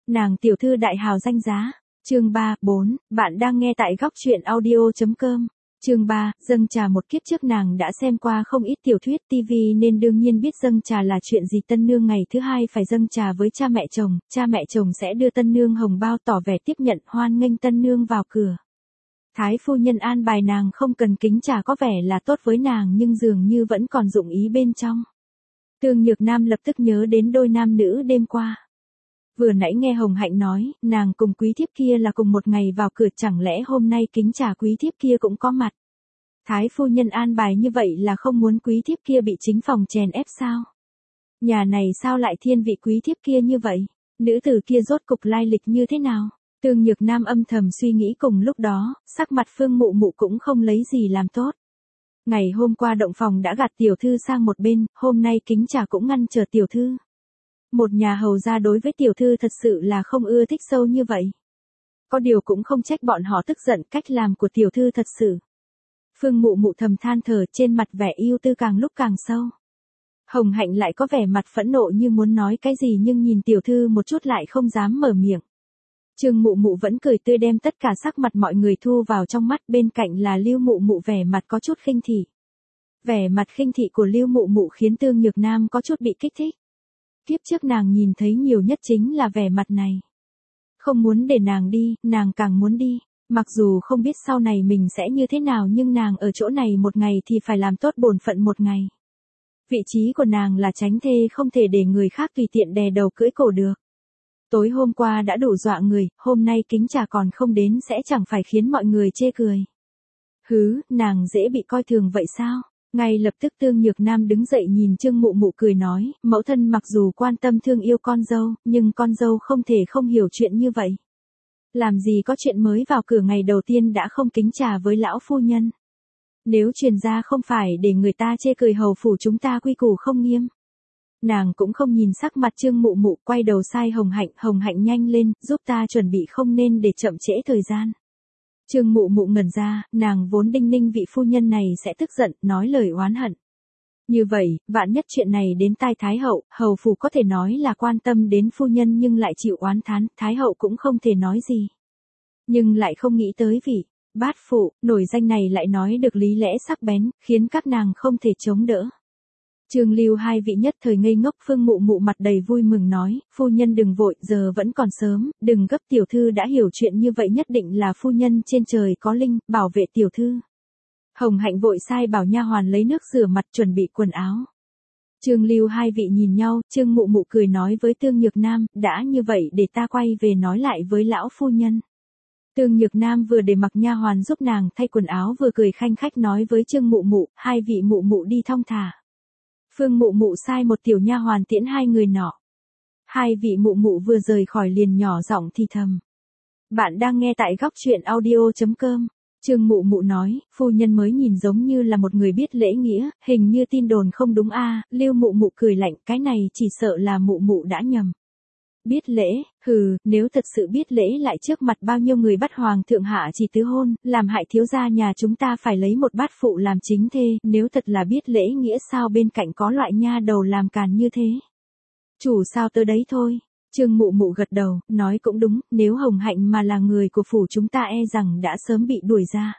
Nàng tiểu thư đại hào danh giá. Chương 3, 4, bạn đang nghe tại góc truyện audio.com. Chương 3, dâng trà. Một kiếp trước nàng đã xem qua không ít tiểu thuyết TV nên đương nhiên biết dâng trà là chuyện gì. Tân nương ngày thứ hai phải dâng trà với cha mẹ chồng sẽ đưa tân nương hồng bao tỏ vẻ tiếp nhận hoan nghênh tân nương vào cửa. Thái phu nhân an bài nàng không cần kính trà có vẻ là tốt với nàng nhưng dường như vẫn còn dụng ý bên trong. Tương Nhược Nam lập tức nhớ đến đôi nam nữ đêm qua. Vừa nãy nghe Hồng Hạnh nói, nàng cùng quý thiếp kia là cùng một ngày vào cửa, chẳng lẽ hôm nay kính trà quý thiếp kia cũng có mặt. Thái phu nhân an bài như vậy là không muốn quý thiếp kia bị chính phòng chèn ép sao? Nhà này sao lại thiên vị quý thiếp kia như vậy? Nữ tử kia rốt cục lai lịch như thế nào? Tương Nhược Nam âm thầm suy nghĩ. Cùng lúc đó, sắc mặt Phương Mụ Mụ cũng không lấy gì làm tốt. Ngày hôm qua động phòng đã gạt tiểu thư sang một bên, hôm nay kính trà cũng ngăn trở tiểu thư. Một nhà hầu gia đối với tiểu thư thật sự là không ưa thích sâu như vậy. Có điều cũng không trách bọn họ tức giận, cách làm của tiểu thư thật sự. Phương Mụ Mụ thầm than thở, trên mặt vẻ ưu tư càng lúc càng sâu. Hồng Hạnh lại có vẻ mặt phẫn nộ như muốn nói cái gì nhưng nhìn tiểu thư một chút lại không dám mở miệng. Trương Mụ Mụ vẫn cười tươi đem tất cả sắc mặt mọi người thu vào trong mắt, bên cạnh là Lưu Mụ Mụ vẻ mặt có chút khinh thị. Vẻ mặt khinh thị của Lưu Mụ Mụ khiến Tương Nhược Nam có chút bị kích thích. Kiếp trước nàng nhìn thấy nhiều nhất chính là vẻ mặt này. Không muốn để nàng đi, nàng càng muốn đi. Mặc dù không biết sau này mình sẽ như thế nào nhưng nàng ở chỗ này một ngày thì phải làm tốt bổn phận một ngày. Vị trí của nàng là chánh thê, không thể để người khác tùy tiện đè đầu cưỡi cổ được. Tối hôm qua đã đủ dọa người, hôm nay kính trà còn không đến sẽ chẳng phải khiến mọi người chê cười. Hứ, nàng dễ bị coi thường vậy sao? Ngay lập tức Tương Nhược Nam đứng dậy nhìn Trương Mụ Mụ cười nói, mẫu thân mặc dù quan tâm thương yêu con dâu, nhưng con dâu không thể không hiểu chuyện như vậy. Làm gì có chuyện mới vào cửa ngày đầu tiên đã không kính trà với lão phu nhân. Nếu truyền ra không phải để người ta chê cười hầu phủ chúng ta quy củ không nghiêm. Nàng cũng không nhìn sắc mặt Trương Mụ Mụ, quay đầu sai Hồng Hạnh nhanh lên, giúp ta chuẩn bị không nên để chậm trễ thời gian. Trương Mụ Mụ ngẩn ra, nàng vốn đinh ninh vị phu nhân này sẽ tức giận, nói lời oán hận. Như vậy, vạn nhất chuyện này đến tai Thái hậu, hầu phủ có thể nói là quan tâm đến phu nhân nhưng lại chịu oán thán, Thái hậu cũng không thể nói gì. Nhưng lại không nghĩ tới vị bát phụ, nổi danh này lại nói được lý lẽ sắc bén, khiến các nàng không thể chống đỡ. Trương Lưu hai vị nhất thời ngây ngốc. Phương Mụ Mụ mặt đầy vui mừng nói, phu nhân đừng vội, giờ vẫn còn sớm, đừng gấp, tiểu thư đã hiểu chuyện như vậy nhất định là phu nhân trên trời có linh, bảo vệ tiểu thư. Hồng Hạnh vội sai bảo nha hoàn lấy nước rửa mặt chuẩn bị quần áo. Trương Lưu hai vị nhìn nhau, Trương Mụ Mụ cười nói với Tương Nhược Nam, đã như vậy để ta quay về nói lại với lão phu nhân. Tương Nhược Nam vừa để mặc nha hoàn giúp nàng thay quần áo vừa cười khanh khách nói với Trương Mụ Mụ, hai vị mụ mụ đi thong thả. Phương Mụ Mụ sai một tiểu nha hoàn tiễn hai người nọ. Hai vị mụ mụ vừa rời khỏi liền nhỏ giọng thì thầm. Bạn đang nghe tại góc truyện audio.com. Trương Mụ Mụ nói, phu nhân mới nhìn giống như là một người biết lễ nghĩa, hình như tin đồn không đúng a. Lưu Mụ Mụ cười lạnh, cái này chỉ sợ là mụ mụ đã nhầm. Biết lễ, hừ, nếu thật sự biết lễ lại trước mặt bao nhiêu người bắt hoàng thượng hạ chỉ tứ hôn, làm hại thiếu gia nhà chúng ta phải lấy một bát phụ làm chính thê, nếu thật là biết lễ nghĩa sao bên cạnh có loại nha đầu làm càn như thế. Chủ sao tới đấy thôi. Trương Mụ Mụ gật đầu, nói cũng đúng, nếu Hồng Hạnh mà là người của phủ chúng ta e rằng đã sớm bị đuổi ra.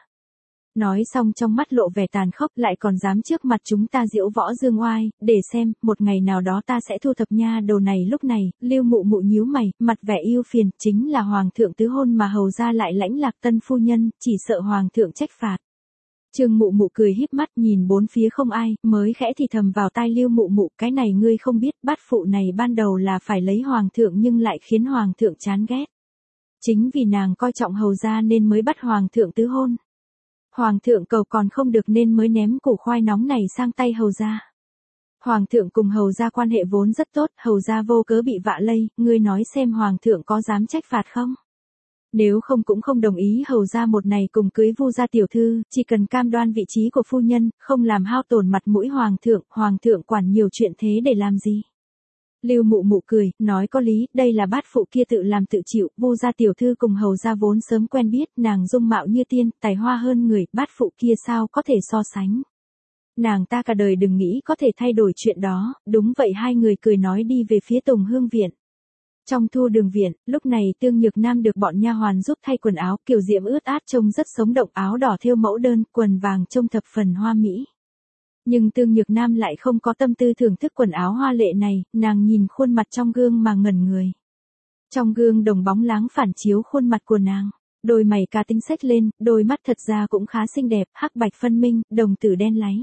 Nói xong trong mắt lộ vẻ tàn khốc, lại còn dám trước mặt chúng ta diễu võ dương oai, để xem, một ngày nào đó ta sẽ thu thập nha đầu này. Lúc này, Lưu Mụ Mụ nhíu mày, mặt vẻ yêu phiền, chính là hoàng thượng tứ hôn mà hầu ra lại lãnh lạc tân phu nhân, chỉ sợ hoàng thượng trách phạt. Trương Mụ Mụ cười híp mắt nhìn bốn phía không ai, mới khẽ thì thầm vào tai Lưu Mụ Mụ, cái này ngươi không biết, bát phụ này ban đầu là phải lấy hoàng thượng nhưng lại khiến hoàng thượng chán ghét. Chính vì nàng coi trọng hầu ra nên mới bắt hoàng thượng tứ hôn. Hoàng thượng cầu còn không được nên mới ném củ khoai nóng này sang tay hầu gia. Hoàng thượng cùng hầu gia quan hệ vốn rất tốt, hầu gia vô cớ bị vạ lây, ngươi nói xem hoàng thượng có dám trách phạt không? Nếu không cũng không đồng ý hầu gia một này cùng cưới Vu gia tiểu thư, chỉ cần cam đoan vị trí của phu nhân, không làm hao tổn mặt mũi hoàng thượng quản nhiều chuyện thế để làm gì? Lưu Mụ Mụ cười, nói có lý, đây là bát phụ kia tự làm tự chịu, Vu gia tiểu thư cùng hầu gia vốn sớm quen biết, nàng dung mạo như tiên, tài hoa hơn người, bát phụ kia sao có thể so sánh. Nàng ta cả đời đừng nghĩ có thể thay đổi chuyện đó, đúng vậy. Hai người cười nói đi về phía Tùng Hương viện. Trong thu đường viện, lúc này Tương Nhược Nam được bọn nha hoàn giúp thay quần áo, kiểu diễm ướt át trông rất sống động, áo đỏ thêu mẫu đơn, quần vàng trông thập phần hoa mỹ. Nhưng Tương Nhược Nam lại không có tâm tư thưởng thức quần áo hoa lệ này, nàng nhìn khuôn mặt trong gương mà ngẩn người. Trong gương đồng bóng láng phản chiếu khuôn mặt của nàng, đôi mày cá tính xếch lên, đôi mắt thật ra cũng khá xinh đẹp, hắc bạch phân minh, đồng tử đen láy.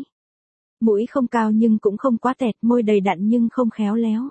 Mũi không cao nhưng cũng không quá tẹt, môi đầy đặn nhưng không khéo léo.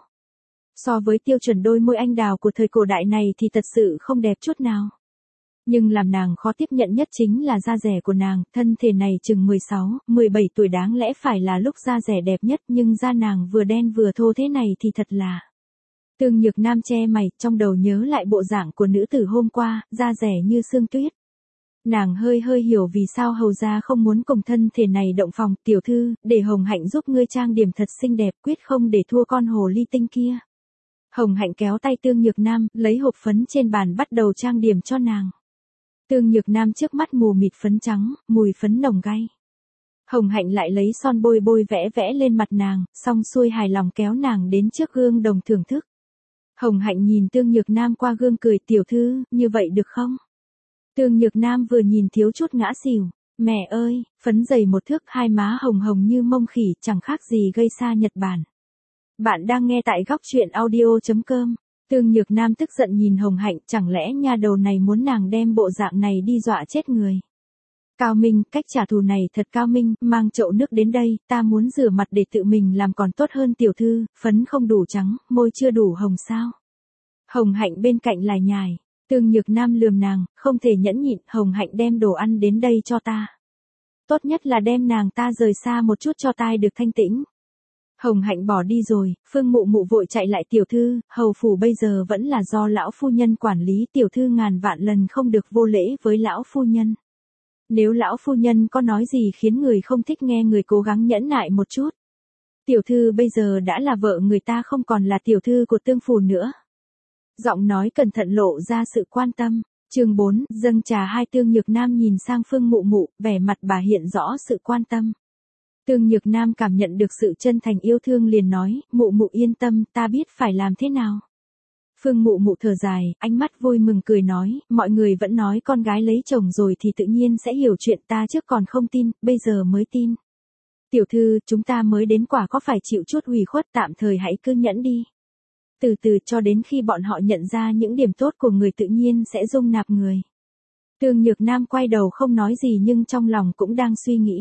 So với tiêu chuẩn đôi môi anh đào của thời cổ đại này thì thật sự không đẹp chút nào. Nhưng làm nàng khó tiếp nhận nhất chính là da dẻ của nàng, thân thể này chừng 16, 17 tuổi đáng lẽ phải là lúc da dẻ đẹp nhất, nhưng da nàng vừa đen vừa thô thế này thì thật là. Tương Nhược Nam che mày, trong đầu nhớ lại bộ dạng của nữ tử hôm qua, da dẻ như sương tuyết. Nàng hơi hiểu vì sao hầu gia không muốn cùng thân thể này động phòng, tiểu thư, để Hồng Hạnh giúp ngươi trang điểm thật xinh đẹp, quyết không để thua con hồ ly tinh kia. Hồng Hạnh kéo tay Tương Nhược Nam, lấy hộp phấn trên bàn bắt đầu trang điểm cho nàng. Tương Nhược Nam trước mắt mù mịt phấn trắng, mùi phấn nồng gay. Hồng Hạnh lại lấy son bôi vẽ lên mặt nàng, xong xuôi hài lòng kéo nàng đến trước gương đồng thưởng thức. Hồng Hạnh nhìn Tương Nhược Nam qua gương cười, tiểu thư, như vậy được không? Tương Nhược Nam vừa nhìn thiếu chút ngã xỉu. Mẹ ơi, phấn dày một thước, hai má hồng hồng như mông khỉ, chẳng khác gì gây xa Nhật Bản. Bạn đang nghe tại góc truyện audio.com. Tương Nhược Nam tức giận nhìn Hồng Hạnh, chẳng lẽ nha đầu này muốn nàng đem bộ dạng này đi dọa chết người. Cao minh, cách trả thù này thật cao minh, mang chậu nước đến đây, ta muốn rửa mặt để tự mình làm còn tốt hơn tiểu thư, phấn không đủ trắng, môi chưa đủ hồng sao. Hồng Hạnh bên cạnh lải nhải, Tương Nhược Nam lườm nàng, không thể nhẫn nhịn, Hồng Hạnh đem đồ ăn đến đây cho ta. Tốt nhất là đem nàng ta rời xa một chút cho tai được thanh tĩnh. Hồng Hạnh bỏ đi rồi, Phương Mụ Mụ vội chạy lại, tiểu thư, hầu phủ bây giờ vẫn là do lão phu nhân quản lý, tiểu thư ngàn vạn lần không được vô lễ với lão phu nhân. Nếu lão phu nhân có nói gì khiến người không thích nghe, người cố gắng nhẫn nại một chút. Tiểu thư bây giờ đã là vợ người ta, không còn là tiểu thư của Tương phủ nữa. Giọng nói cẩn thận lộ ra sự quan tâm. Chương 4, dâng trà hai. Tương Nhược Nam nhìn sang Phương Mụ Mụ, vẻ mặt bà hiện rõ sự quan tâm. Tương Nhược Nam cảm nhận được sự chân thành yêu thương liền nói, Mụ Mụ yên tâm, ta biết phải làm thế nào. Phương Mụ Mụ thở dài, ánh mắt vui mừng cười nói, mọi người vẫn nói con gái lấy chồng rồi thì tự nhiên sẽ hiểu chuyện, ta trước còn không tin, bây giờ mới tin. Tiểu thư, chúng ta mới đến, quả có phải chịu chút ủy khuất, tạm thời hãy cứ nhẫn đi. Từ từ cho đến khi bọn họ nhận ra những điểm tốt của người tự nhiên sẽ dung nạp người. Tương Nhược Nam quay đầu không nói gì nhưng trong lòng cũng đang suy nghĩ.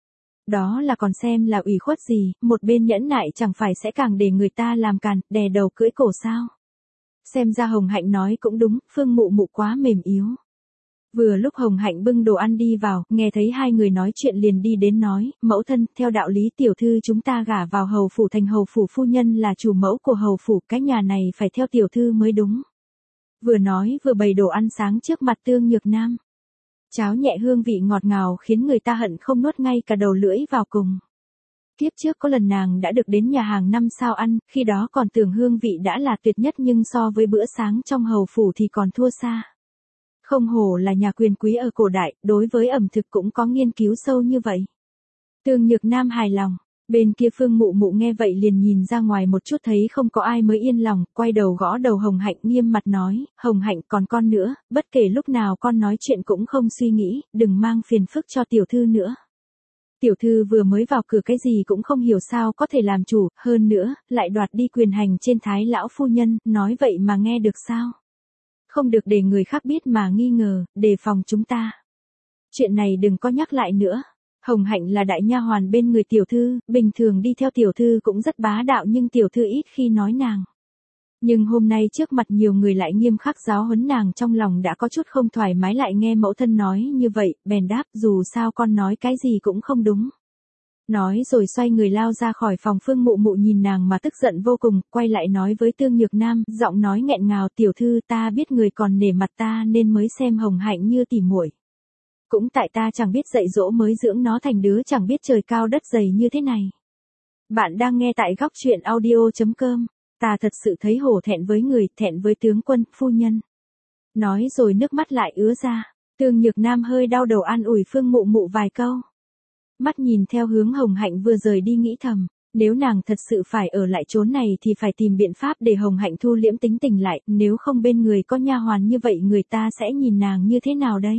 Đó là còn xem là ủy khuất gì, một bên nhẫn nại chẳng phải sẽ càng để người ta làm càn, đè đầu cưỡi cổ sao. Xem ra Hồng Hạnh nói cũng đúng, Phương Mụ Mụ quá mềm yếu. Vừa lúc Hồng Hạnh bưng đồ ăn đi vào, nghe thấy hai người nói chuyện liền đi đến nói, mẫu thân, theo đạo lý tiểu thư chúng ta gả vào hầu phủ thành hầu phủ phu nhân là chủ mẫu của hầu phủ, cái nhà này phải theo tiểu thư mới đúng. Vừa nói vừa bày đồ ăn sáng trước mặt Tương Nhược Nam. Cháo nhẹ hương vị ngọt ngào khiến người ta hận không nuốt ngay cả đầu lưỡi vào cùng. Kiếp trước có lần nàng đã được đến nhà hàng 5 sao ăn, khi đó còn tưởng hương vị đã là tuyệt nhất nhưng so với bữa sáng trong hầu phủ thì còn thua xa. Không hổ là nhà quyền quý ở cổ đại, đối với ẩm thực cũng có nghiên cứu sâu như vậy. Tương Nhược Nam hài lòng, bên kia Phương Mụ Mụ nghe vậy liền nhìn ra ngoài một chút thấy không có ai mới yên lòng, quay đầu gõ đầu Hồng Hạnh nghiêm mặt nói, Hồng Hạnh còn con nữa, bất kể lúc nào con nói chuyện cũng không suy nghĩ, đừng mang phiền phức cho tiểu thư nữa. Tiểu thư vừa mới vào cửa cái gì cũng không hiểu sao có thể làm chủ, hơn nữa, lại đoạt đi quyền hành trên thái lão phu nhân, nói vậy mà nghe được sao? Không được để người khác biết mà nghi ngờ, đề phòng chúng ta. Chuyện này đừng có nhắc lại nữa. Hồng Hạnh là đại nha hoàn bên người tiểu thư, bình thường đi theo tiểu thư cũng rất bá đạo nhưng tiểu thư ít khi nói nàng. Nhưng hôm nay trước mặt nhiều người lại nghiêm khắc giáo huấn nàng, trong lòng đã có chút không thoải mái, lại nghe mẫu thân nói như vậy, bèn đáp dù sao con nói cái gì cũng không đúng. Nói rồi xoay người lao ra khỏi phòng. Phương Mụ Mụ nhìn nàng mà tức giận vô cùng, quay lại nói với Tương Nhược Nam, giọng nói nghẹn ngào, tiểu thư ta biết người còn nể mặt ta nên mới xem Hồng Hạnh như tỉ muội. Cũng tại ta chẳng biết dạy dỗ mới dưỡng nó thành đứa chẳng biết trời cao đất dày như thế này. Bạn đang nghe tại góc truyện audio.com. Ta thật sự thấy hổ thẹn với người, thẹn với tướng quân, phu nhân. Nói rồi nước mắt lại ứa ra. Tương Nhược Nam hơi đau đầu an ủi Phương Mụ Mụ vài câu. Mắt nhìn theo hướng Hồng Hạnh vừa rời đi nghĩ thầm, Nếu nàng thật sự phải ở lại chốn này thì phải tìm biện pháp để Hồng Hạnh thu liễm tính tình lại, nếu không bên người có nha hoàn như vậy người ta sẽ nhìn nàng như thế nào đây?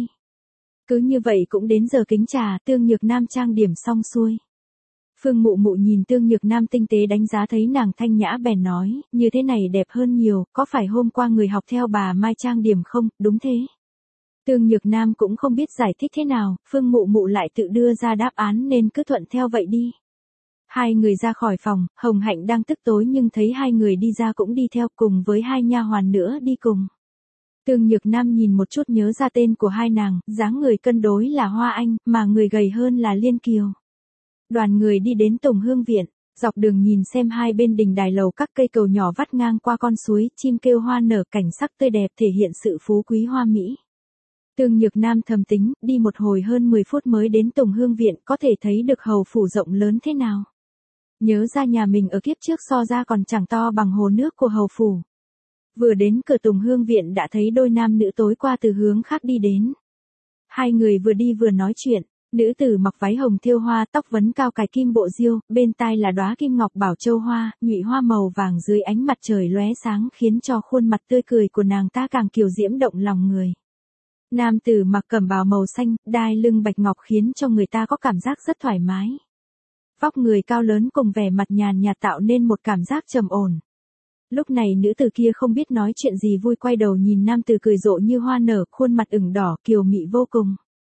Cứ như vậy cũng đến giờ kính trà, Tương Nhược Nam trang điểm xong xuôi. Phương Mụ Mụ nhìn Tương Nhược Nam tinh tế đánh giá thấy nàng thanh nhã bèn nói, như thế này đẹp hơn nhiều, có phải hôm qua người học theo bà Mai trang điểm không? Đúng thế. Tương Nhược Nam cũng không biết giải thích thế nào, Phương Mụ Mụ lại tự đưa ra đáp án nên cứ thuận theo vậy đi. Hai người ra khỏi phòng, Hồng Hạnh đang tức tối nhưng thấy hai người đi ra cũng đi theo cùng với hai nha hoàn nữa đi cùng. Tương Nhược Nam nhìn một chút nhớ ra tên của hai nàng, dáng người cân đối là Hoa Anh, mà người gầy hơn là Liên Kiều. Đoàn người đi đến Tùng Hương Viện, dọc đường nhìn xem hai bên đình đài lầu các cây cầu nhỏ vắt ngang qua con suối, chim kêu hoa nở cảnh sắc tươi đẹp thể hiện sự phú quý hoa mỹ. Tương Nhược Nam thầm tính, đi một hồi hơn 10 phút mới đến Tùng Hương Viện có thể thấy được hầu phủ rộng lớn thế nào. Nhớ ra nhà mình ở kiếp trước so ra còn chẳng to bằng hồ nước của hầu phủ. Vừa đến cửa Tùng Hương Viện đã thấy đôi nam nữ tối qua từ hướng khác đi đến. Hai người vừa đi vừa nói chuyện, nữ tử mặc váy hồng thêu hoa, tóc vấn cao cài kim bộ diêu, bên tai là đóa kim ngọc bảo châu hoa, nhụy hoa màu vàng dưới ánh mặt trời lóe sáng khiến cho khuôn mặt tươi cười của nàng ta càng kiều diễm động lòng người. Nam tử mặc cẩm bào màu xanh, đai lưng bạch ngọc khiến cho người ta có cảm giác rất thoải mái. Vóc người cao lớn cùng vẻ mặt nhàn nhạt tạo nên một cảm giác trầm ổn. Lúc này nữ tử kia không biết nói chuyện gì vui quay đầu nhìn nam tử cười rộ như hoa nở, khuôn mặt ửng đỏ kiều mị vô cùng.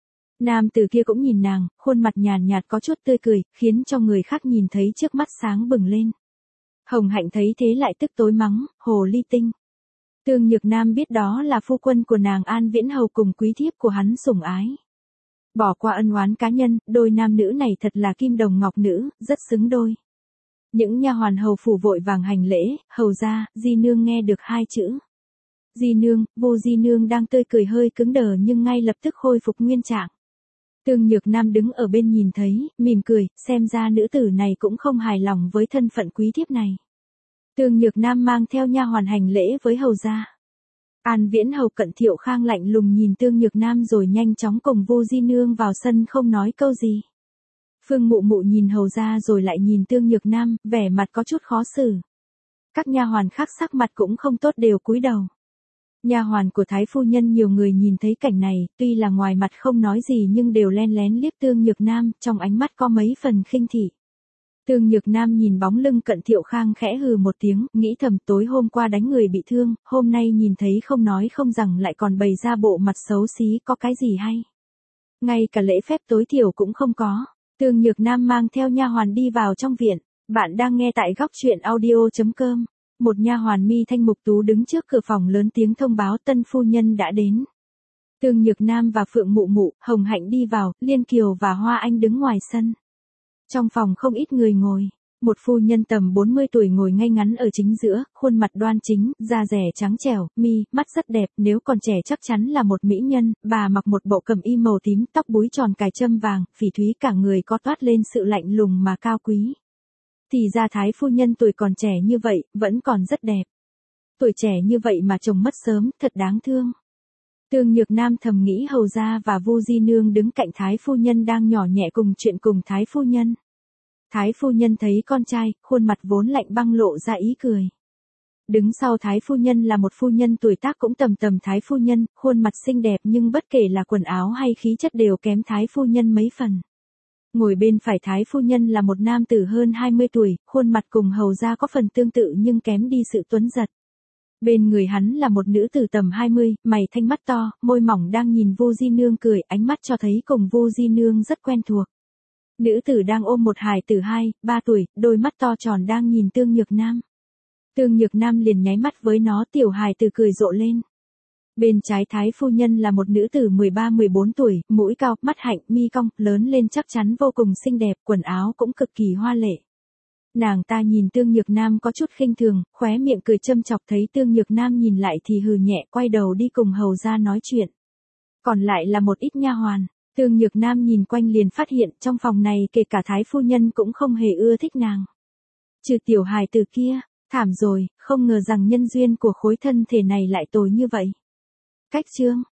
Nam tử kia cũng nhìn nàng, khuôn mặt nhàn nhạt có chút tươi cười, khiến cho người khác nhìn thấy trước mắt sáng bừng lên. Hồng Hạnh thấy thế lại tức tối mắng, hồ ly tinh. Tương Nhược Nam biết đó là phu quân của nàng An Viễn Hầu cùng quý thiếp của hắn sủng ái. Bỏ qua ân oán cá nhân, đôi nam nữ này thật là kim đồng ngọc nữ, rất xứng đôi. Những nha hoàn hầu phủ vội vàng hành lễ, hầu ra, di nương nghe được hai chữ. Di nương, Vô di nương đang tươi cười hơi cứng đờ nhưng ngay lập tức khôi phục nguyên trạng. Tương Nhược Nam đứng ở bên nhìn thấy, mỉm cười, xem ra nữ tử này cũng không hài lòng với thân phận quý thiếp này. Tương Nhược Nam mang theo nha hoàn hành lễ với hầu gia. An Viễn Hầu Cận Thiệu Khang lạnh lùng nhìn Tương Nhược Nam rồi nhanh chóng cùng Vô di nương vào sân không nói câu gì. Phương Mụ Mụ nhìn hầu gia rồi lại nhìn Tương Nhược Nam, vẻ mặt có chút khó xử. Các nha hoàn khác sắc mặt cũng không tốt đều cúi đầu. Nha hoàn của Thái phu nhân nhiều người nhìn thấy cảnh này, tuy là ngoài mặt không nói gì nhưng đều len lén liếc Tương Nhược Nam, trong ánh mắt có mấy phần khinh thị. Tương Nhược Nam nhìn bóng lưng Cận Thiệu Khang khẽ hừ một tiếng, nghĩ thầm tối hôm qua đánh người bị thương, hôm nay nhìn thấy không nói không rằng lại còn bày ra bộ mặt xấu xí có cái gì hay. Ngay cả lễ phép tối thiểu cũng không có. Tương Nhược Nam mang theo nha hoàn đi vào trong viện. Bạn đang nghe tại góc truyện audio.com. Một nha hoàn mi thanh mục tú đứng trước cửa phòng lớn tiếng thông báo tân phu nhân đã đến. Tương Nhược Nam và Phượng Mụ Mụ, Hồng Hạnh đi vào, Liên Kiều và Hoa Anh đứng ngoài sân. Trong phòng không ít người ngồi. Một phu nhân tầm 40 tuổi ngồi ngay ngắn ở chính giữa, khuôn mặt đoan chính, da dẻ trắng trẻo, mi, mắt rất đẹp, nếu còn trẻ chắc chắn là một mỹ nhân, bà mặc một bộ cẩm y màu tím, tóc búi tròn cài châm vàng, phỉ thúy cả người có toát lên sự lạnh lùng mà cao quý. Thì ra Thái phu nhân tuổi còn trẻ như vậy, vẫn còn rất đẹp. Tuổi trẻ như vậy mà chồng mất sớm, thật đáng thương. Tương Nhược Nam thầm nghĩ hầu gia và Vô di nương đứng cạnh Thái phu nhân đang nhỏ nhẹ cùng chuyện cùng Thái phu nhân. Thái phu nhân thấy con trai, khuôn mặt vốn lạnh băng lộ ra ý cười. Đứng sau Thái phu nhân là một phu nhân tuổi tác cũng tầm tầm Thái phu nhân, khuôn mặt xinh đẹp nhưng bất kể là quần áo hay khí chất đều kém Thái phu nhân mấy phần. Ngồi bên phải Thái phu nhân là một nam tử hơn 20 tuổi, khuôn mặt cùng hầu gia có phần tương tự nhưng kém đi sự tuấn giật. Bên người hắn là một nữ tử tầm 20, mày thanh mắt to, môi mỏng đang nhìn Vô di nương cười, ánh mắt cho thấy cùng Vô di nương rất quen thuộc. Nữ tử đang ôm một hài tử 2-3 tuổi, đôi mắt to tròn đang nhìn Tương Nhược Nam. Tương Nhược Nam liền nháy mắt với nó, tiểu hài tử cười rộ lên. Bên trái Thái phu nhân là một nữ tử 13-14 tuổi, mũi cao, mắt hạnh, mi cong, lớn lên chắc chắn vô cùng xinh đẹp, quần áo cũng cực kỳ hoa lệ. Nàng ta nhìn Tương Nhược Nam có chút khinh thường, khóe miệng cười châm chọc, thấy Tương Nhược Nam nhìn lại thì hừ nhẹ, quay đầu đi cùng hầu gia nói chuyện. Còn lại là một ít nha hoàn. Tương Nhược Nam nhìn quanh liền phát hiện trong phòng này kể cả Thái phu nhân cũng không hề ưa thích nàng. Trừ tiểu hài từ kia, thảm rồi, không ngờ rằng nhân duyên của khối thân thể này lại tồi như vậy. Cách chương